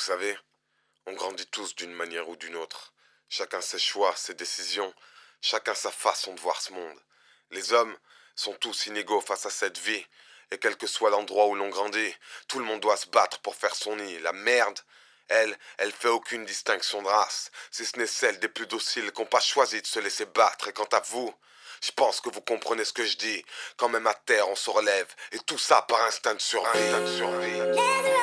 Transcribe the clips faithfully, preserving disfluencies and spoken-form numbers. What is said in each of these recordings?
savez, on grandit tous d'une manière ou d'une autre. Chacun ses choix, ses décisions, chacun sa façon de voir ce monde. Les hommes sont tous inégaux face à cette vie. Et quel que soit l'endroit où l'on grandit, tout le monde doit se battre pour faire son nid. La merde, elle, elle fait aucune distinction de race, si ce n'est celle des plus dociles qui n'ont pas choisi de se laisser battre. Et quant à vous, je pense que vous comprenez ce que je dis. Quand même à terre, on se relève. Et tout ça par instinct de survie. Instinct de survie.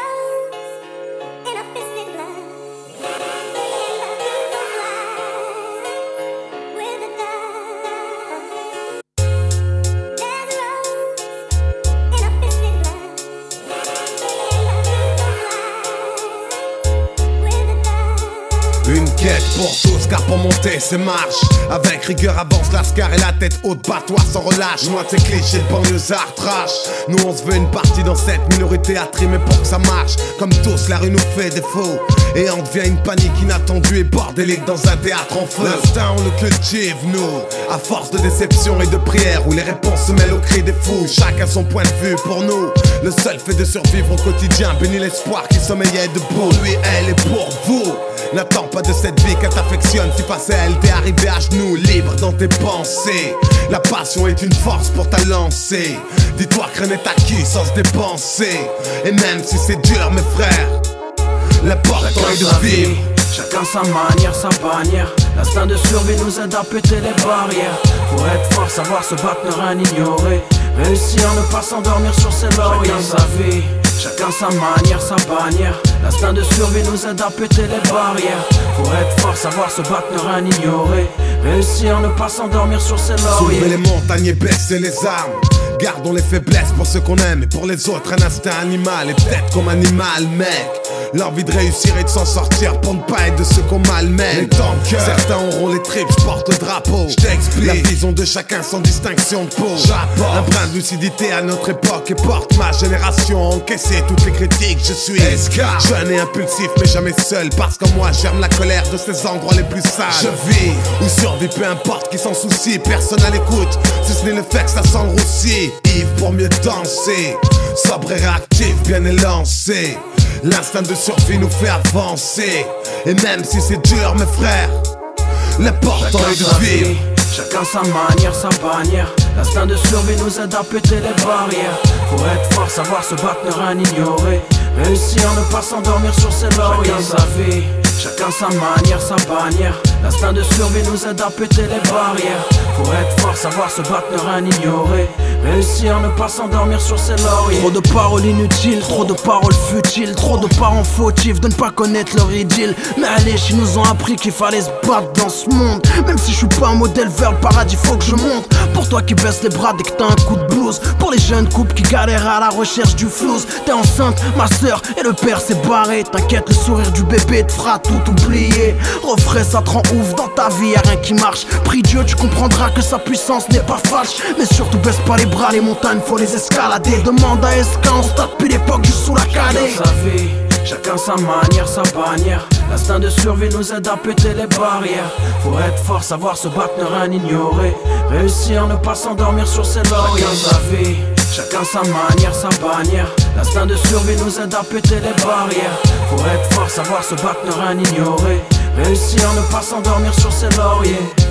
Une quête pour tous, car pour monter c'est marche. Avec rigueur avance l'ascar et la tête haute, bat-toi sans relâche. Loin de ces clichés de banlieusards trash. Nous on se veut une partie dans cette minorité à trimer pour que ça marche. Comme tous la rue nous fait défaut et on devient une panique inattendue et bordélique dans un théâtre en feu. L'instinct on le cultive nous, à force de déception et de prière, où les réponses se mêlent aux cris des fous. Chacun son point de vue pour nous. Le seul fait de survivre au quotidien bénit l'espoir qui sommeillait debout. Lui, elle est pour vous. N'attends pas de cette vie qu'elle t'affectionne. Si face à elle t'es arrivé à genoux, libre dans tes pensées. La passion est une force pour ta lancée. Dis-toi que rien n'est acquis sans se dépenser. Et même si c'est dur mes frères, l'important est de vivre. Chacun sa manière, sa bannière. L'instinct de survie nous aide à péter les barrières. Pour être fort, savoir se battre, ne rien ignorer. Réussir, ne pas s'endormir sur ses lauriers. Chacun sa vie, chacun sa manière, sa bannière. L'instinct de survie nous aide à péter les barrières. Pour être fort, savoir se battre, ne rien ignorer. Réussir, ne pas s'endormir sur ses lauriers. Soulever les montagnes et baisser les armes. Gardons les faiblesses pour ceux qu'on aime. Et pour les autres un instinct animal. Et peut-être comme animal mec, l'envie de réussir et de s'en sortir pour ne pas être de ceux qu'on malmène. Certains auront les tripes, je porte le drapeau. La vision de chacun sans distinction de peau. Un brin de lucidité à notre époque et porte ma génération à encaisser toutes les critiques. Je suis jeune et impulsif mais jamais seul, parce qu'en moi germe la colère de ces endroits les plus sales. Je vis ou survis, peu importe qui s'en soucie. Personne à l'écoute, si ce n'est le fait que ça sent le roussi. Yves pour mieux danser, sobre et réactif, bien élancé. L'instinct de survie nous fait avancer. Et même si c'est dur mes frères, l'important est de vivre. Chacun sa manière, sa bannière. L'instinct de survie nous aide à péter les barrières. Pour être fort, savoir se battre, ne rien ignorer. Réussir, ne pas s'endormir sur ses lauriers. Chacun sa vie, chacun sa manière, sa bannière. L'instinct de survie nous aide à péter les barrières. Pour être fort, savoir se battre, ne rien ignorer. Réussir, ne pas s'endormir sur ses lauriers. Trop de paroles inutiles, trop de paroles futiles. Trop de parents fautifs de ne pas connaître leur idylle. Mais allez, ils nous ont appris qu'il fallait se battre dans ce monde. Même si je suis pas un modèle vers le paradis, faut que je monte. Pour toi qui baisse les bras dès que t'as un coup de blues. Pour les jeunes couples qui galèrent à la recherche du flouze. T'es enceinte, ma soeur, et le père s'est barré. T'inquiète, le sourire du bébé te fera tout oublier. Refrais, ça te rend ouf dans ta vie, y'a rien qui marche. Prie Dieu, tu comprendras que sa puissance n'est pas falche. Mais surtout baisse pas les bras, les montagnes faut les escalader. Demande à Esca, on se tape depuis l'époque juste sous la calée. Chacun sa vie, chacun sa manière, sa bannière. L'instinct de survie nous aide à péter les barrières. Pour être fort, savoir se battre, ne rien ignorer. Réussir, ne pas s'endormir sur ses lauriers. Chacun sa vie, chacun sa manière, sa bannière. L'instinct de survie nous aide à péter les barrières. Pour être fort, savoir se battre, ne rien ignorer. Réussir, ne pas s'endormir sur ses lauriers.